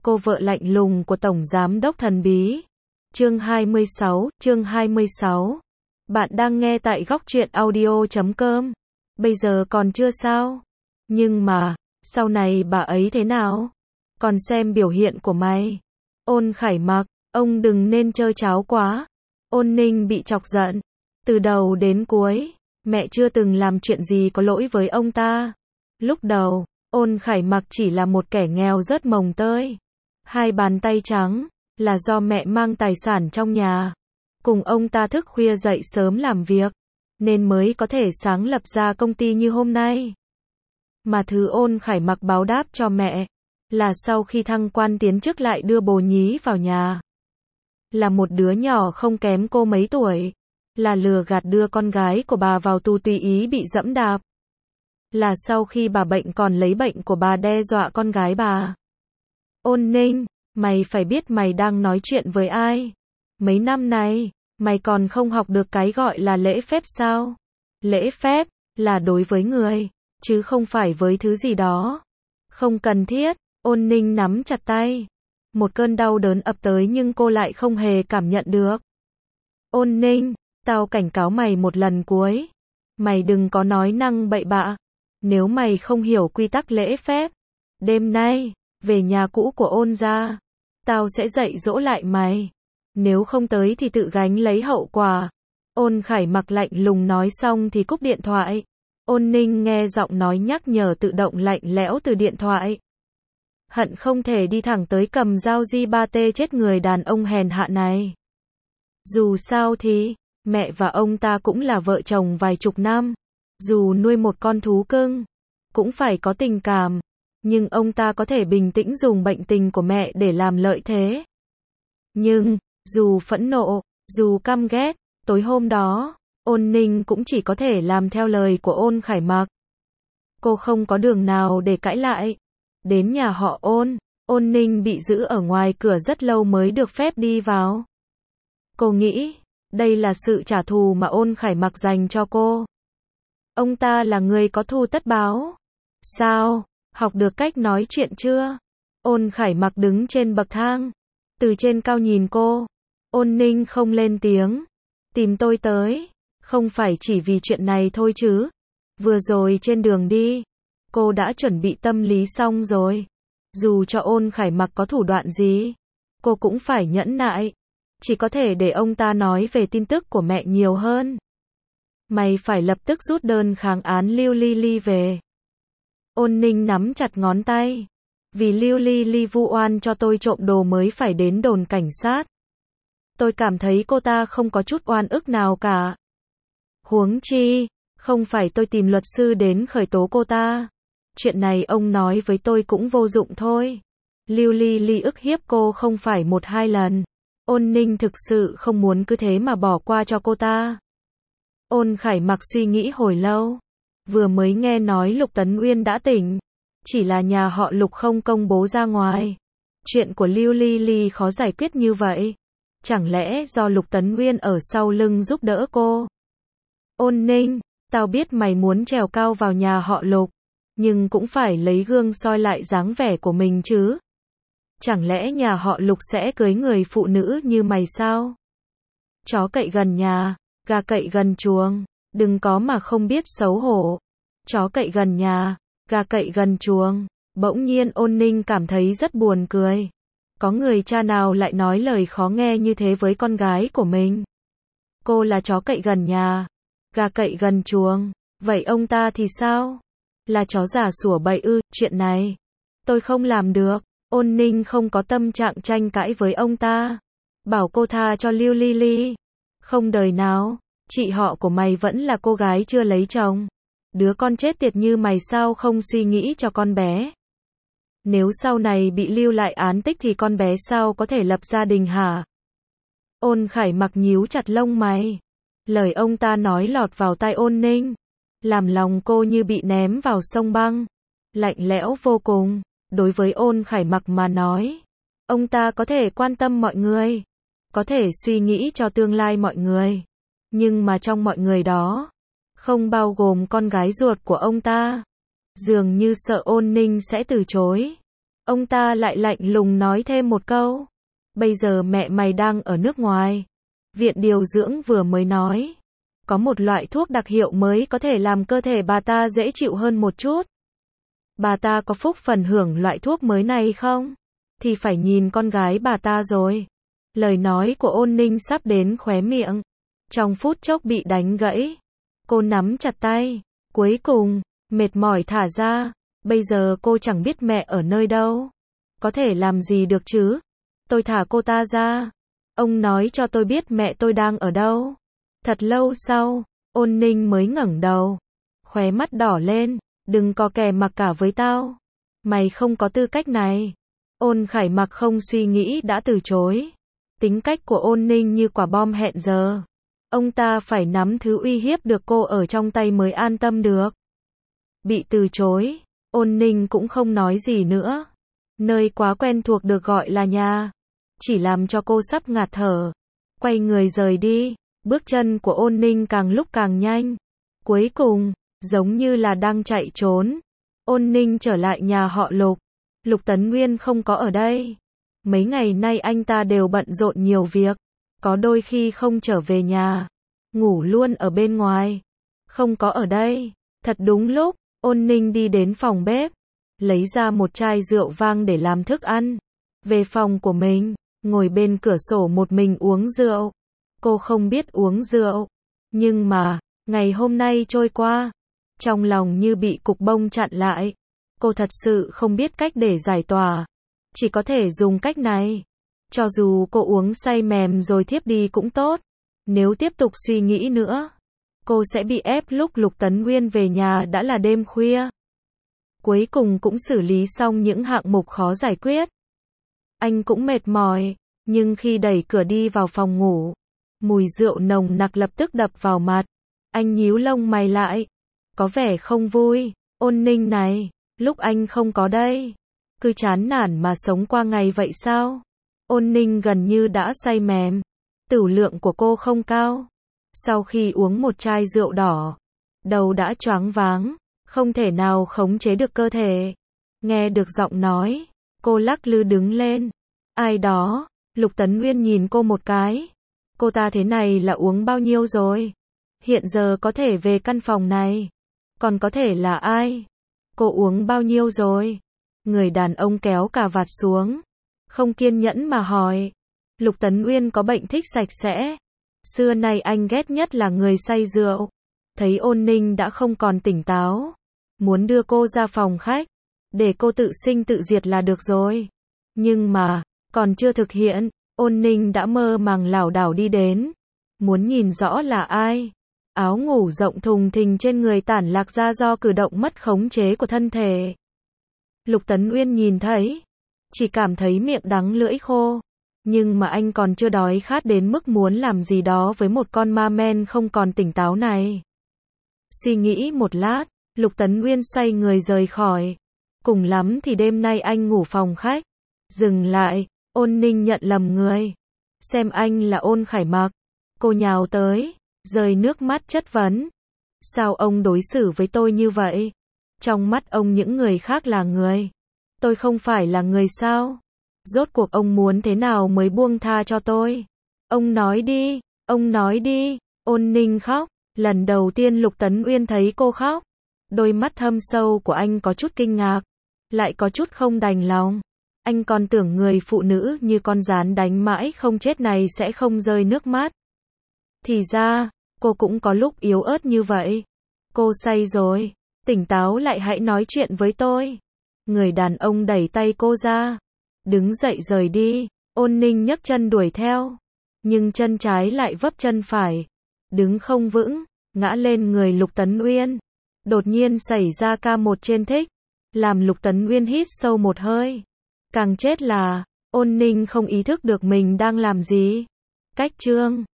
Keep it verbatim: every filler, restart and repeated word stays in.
cô vợ lạnh lùng của Tổng Giám đốc thần bí. Chương hai mươi sáu, chương hai mươi sáu. Bạn đang nghe tại góc truyện audio chấm com. Bây giờ còn chưa sao. Nhưng mà, sau này bà ấy thế nào? Còn xem biểu hiện của mày. Ôn Khải Mặc, ông đừng nên chơi cháo quá. Ôn Ninh bị chọc giận. Từ đầu đến cuối, mẹ chưa từng làm chuyện gì có lỗi với ông ta. Lúc đầu, Ôn Khải Mặc chỉ là một kẻ nghèo rớt mồng tơi. Hai bàn tay trắng, là do mẹ mang tài sản trong nhà. Cùng ông ta thức khuya dậy sớm làm việc, nên mới có thể sáng lập ra công ty như hôm nay. Mà thứ Ôn Khải Mặc báo đáp cho mẹ, là sau khi thăng quan tiến chức lại đưa bồ nhí vào nhà. Là một đứa nhỏ không kém cô mấy tuổi. Là lừa gạt đưa con gái của bà vào tù tùy ý bị dẫm đạp. Là sau khi bà bệnh còn lấy bệnh của bà đe dọa con gái bà. Ôn Ninh, mày phải biết mày đang nói chuyện với ai. Mấy năm nay, mày còn không học được cái gọi là lễ phép sao? Lễ phép, là đối với người, chứ không phải với thứ gì đó. Không cần thiết. Ôn Ninh nắm chặt tay. Một cơn đau đớn ập tới nhưng cô lại không hề cảm nhận được. Ôn Ninh, tao cảnh cáo mày một lần cuối. Mày đừng có nói năng bậy bạ. Nếu mày không hiểu quy tắc lễ phép, đêm nay, về nhà cũ của Ôn gia, tao sẽ dạy dỗ lại mày. Nếu không tới thì tự gánh lấy hậu quả. Ôn Khải Mặc lạnh lùng nói xong thì cúp điện thoại. Ôn Ninh nghe giọng nói nhắc nhở tự động lạnh lẽo từ điện thoại. Hận không thể đi thẳng tới cầm dao di ba tê chết người đàn ông hèn hạ này. Dù sao thì, mẹ và ông ta cũng là vợ chồng vài chục năm. Dù nuôi một con thú cưng, cũng phải có tình cảm. Nhưng ông ta có thể bình tĩnh dùng bệnh tình của mẹ để làm lợi thế. Nhưng, dù phẫn nộ, dù căm ghét, tối hôm đó, Ôn Ninh cũng chỉ có thể làm theo lời của Ôn Khải Mặc. Cô không có đường nào để cãi lại. Đến nhà họ Ôn, Ôn Ninh bị giữ ở ngoài cửa rất lâu mới được phép đi vào. Cô nghĩ, đây là sự trả thù mà Ôn Khải Mặc dành cho cô. Ông ta là người có thù tất báo. Sao, học được cách nói chuyện chưa? Ôn Khải Mặc đứng trên bậc thang, từ trên cao nhìn cô. Ôn Ninh không lên tiếng. Tìm tôi tới, không phải chỉ vì chuyện này thôi chứ. Vừa rồi trên đường đi, cô đã chuẩn bị tâm lý xong rồi. Dù cho Ôn Khải Mặc có thủ đoạn gì, cô cũng phải nhẫn nại. Chỉ có thể để ông ta nói về tin tức của mẹ nhiều hơn. Mày phải lập tức rút đơn kháng án Lưu Ly Ly về. Ôn Ninh nắm chặt ngón tay. Vì Lưu Ly Ly vu oan cho tôi trộm đồ mới phải đến đồn cảnh sát. Tôi cảm thấy cô ta không có chút oan ức nào cả. Huống chi, không phải tôi tìm luật sư đến khởi tố cô ta. Chuyện này ông nói với tôi cũng vô dụng thôi. Lưu Ly Ly ức hiếp cô không phải một hai lần. Ôn Ninh thực sự không muốn cứ thế mà bỏ qua cho cô ta. Ôn Khải Mặc suy nghĩ hồi lâu. Vừa mới nghe nói Lục Tấn Uyên đã tỉnh. Chỉ là nhà họ Lục không công bố ra ngoài. Chuyện của Lưu Ly Ly khó giải quyết như vậy. Chẳng lẽ do Lục Tấn Uyên ở sau lưng giúp đỡ cô? Ôn Ninh, tao biết mày muốn trèo cao vào nhà họ Lục. Nhưng cũng phải lấy gương soi lại dáng vẻ của mình chứ. Chẳng lẽ nhà họ Lục sẽ cưới người phụ nữ như mày sao? Chó cậy gần nhà, gà cậy gần chuồng. Đừng có mà không biết xấu hổ. Chó cậy gần nhà, gà cậy gần chuồng. Bỗng nhiên Ôn Ninh cảm thấy rất buồn cười. Có người cha nào lại nói lời khó nghe như thế với con gái của mình? Cô là chó cậy gần nhà, gà cậy gần chuồng. Vậy ông ta thì sao? Là chó giả sủa bậy ư? Chuyện này tôi không làm được. Ôn Ninh không có tâm trạng tranh cãi với ông ta. Bảo cô tha cho Lưu Ly Ly. Không đời nào. Chị họ của mày vẫn là cô gái chưa lấy chồng. Đứa con chết tiệt như mày sao không suy nghĩ cho con bé? Nếu sau này bị lưu lại án tích thì con bé sao có thể lập gia đình hả? Ôn Khải Mặc nhíu chặt lông mày. Lời ông ta nói lọt vào tai Ôn Ninh, làm lòng cô như bị ném vào sông băng. Lạnh lẽo vô cùng. Đối với Ôn Khải Mặc mà nói, ông ta có thể quan tâm mọi người, có thể suy nghĩ cho tương lai mọi người. Nhưng mà trong mọi người đó, không bao gồm con gái ruột của ông ta. Dường như sợ Ôn Ninh sẽ từ chối. Ông ta lại lạnh lùng nói thêm một câu. Bây giờ mẹ mày đang ở nước ngoài. Viện điều dưỡng vừa mới nói. Có một loại thuốc đặc hiệu mới có thể làm cơ thể bà ta dễ chịu hơn một chút. Bà ta có phúc phần hưởng loại thuốc mới này không? Thì phải nhìn con gái bà ta rồi. Lời nói của Ôn Ninh sắp đến khóe miệng. Trong phút chốc bị đánh gãy. Cô nắm chặt tay. Cuối cùng, mệt mỏi thả ra. Bây giờ cô chẳng biết mẹ ở nơi đâu. Có thể làm gì được chứ? Tôi thả cô ta ra. Ông nói cho tôi biết mẹ tôi đang ở đâu. Thật lâu sau, Ôn Ninh mới ngẩng đầu. Khóe mắt đỏ lên. Đừng có kè mặc cả với tao. Mày không có tư cách này. Ôn Khải Mặc không suy nghĩ đã từ chối. Tính cách của Ôn Ninh như quả bom hẹn giờ. Ông ta phải nắm thứ uy hiếp được cô ở trong tay mới an tâm được. Bị từ chối, Ôn Ninh cũng không nói gì nữa. Nơi quá quen thuộc được gọi là nhà. Chỉ làm cho cô sắp ngạt thở. Quay người rời đi. Bước chân của Ôn Ninh càng lúc càng nhanh. Cuối cùng, giống như là đang chạy trốn. Ôn Ninh trở lại nhà họ Lục. Lục Tấn Nguyên không có ở đây. Mấy ngày nay anh ta đều bận rộn nhiều việc. Có đôi khi không trở về nhà. Ngủ luôn ở bên ngoài. Không có ở đây. Thật đúng lúc, Ôn Ninh đi đến phòng bếp. Lấy ra một chai rượu vang để làm thức ăn. Về phòng của mình, ngồi bên cửa sổ một mình uống rượu. Cô không biết uống rượu. Nhưng mà, ngày hôm nay trôi qua. Trong lòng như bị cục bông chặn lại. Cô thật sự không biết cách để giải tỏa. Chỉ có thể dùng cách này. Cho dù cô uống say mềm rồi thiếp đi cũng tốt. Nếu tiếp tục suy nghĩ nữa, cô sẽ bị ép. Lúc Lục Tấn Nguyên về nhà đã là đêm khuya. Cuối cùng cũng xử lý xong những hạng mục khó giải quyết. Anh cũng mệt mỏi, nhưng khi đẩy cửa đi vào phòng ngủ, mùi rượu nồng nặc lập tức đập vào mặt. Anh nhíu lông mày lại, có vẻ không vui. Ôn Ninh này, lúc anh không có đây, cứ chán nản mà sống qua ngày vậy sao? Ôn Ninh gần như đã say mềm. Tửu lượng của cô không cao. Sau khi uống một chai rượu đỏ, đầu đã choáng váng, không thể nào khống chế được cơ thể. Nghe được giọng nói, cô lắc lư đứng lên. Ai đó? Lục Tấn Nguyên nhìn cô một cái. Cô ta thế này là uống bao nhiêu rồi? Hiện giờ có thể về căn phòng này. Còn có thể là ai? Cô uống bao nhiêu rồi? Người đàn ông kéo cà vạt xuống. Không kiên nhẫn mà hỏi. Lục Tấn Nguyên có bệnh thích sạch sẽ. Xưa nay anh ghét nhất là người say rượu. Thấy Ôn Ninh đã không còn tỉnh táo. Muốn đưa cô ra phòng khách. Để cô tự sinh tự diệt là được rồi. Nhưng mà, còn chưa thực hiện, Ôn Ninh đã mơ màng lảo đảo đi đến. Muốn nhìn rõ là ai. Áo ngủ rộng thùng thình trên người tản lạc ra do cử động mất khống chế của thân thể. Lục Tấn Nguyên nhìn thấy. Chỉ cảm thấy miệng đắng lưỡi khô. Nhưng mà anh còn chưa đói khát đến mức muốn làm gì đó với một con ma men không còn tỉnh táo này. Suy nghĩ một lát, Lục Tấn Nguyên xoay người rời khỏi. Cùng lắm thì đêm nay anh ngủ phòng khách. Dừng lại, Ôn Ninh nhận lầm người. Xem anh là Ôn Khải Mặc. Cô nhào tới, rơi nước mắt chất vấn. Sao ông đối xử với tôi như vậy? Trong mắt ông những người khác là người. Tôi không phải là người sao? Rốt cuộc ông muốn thế nào mới buông tha cho tôi? Ông nói đi, ông nói đi. Ôn Ninh khóc. Lần đầu tiên Lục Tấn Uyên thấy cô khóc. Đôi mắt thâm sâu của anh có chút kinh ngạc. Lại có chút không đành lòng. Anh còn tưởng người phụ nữ như con gián đánh mãi không chết này sẽ không rơi nước mắt. Thì ra, cô cũng có lúc yếu ớt như vậy. Cô say rồi. Tỉnh táo lại hãy nói chuyện với tôi. Người đàn ông đẩy tay cô ra. Đứng dậy rời đi. Ôn Ninh nhấc chân đuổi theo. Nhưng chân trái lại vấp chân phải. Đứng không vững. Ngã lên người Lục Tấn Uyên. Đột nhiên xảy ra ca một trên thích. Làm Lục Tấn Uyên hít sâu một hơi. Càng chết là, Ôn Ninh không ý thức được mình đang làm gì. Cách chương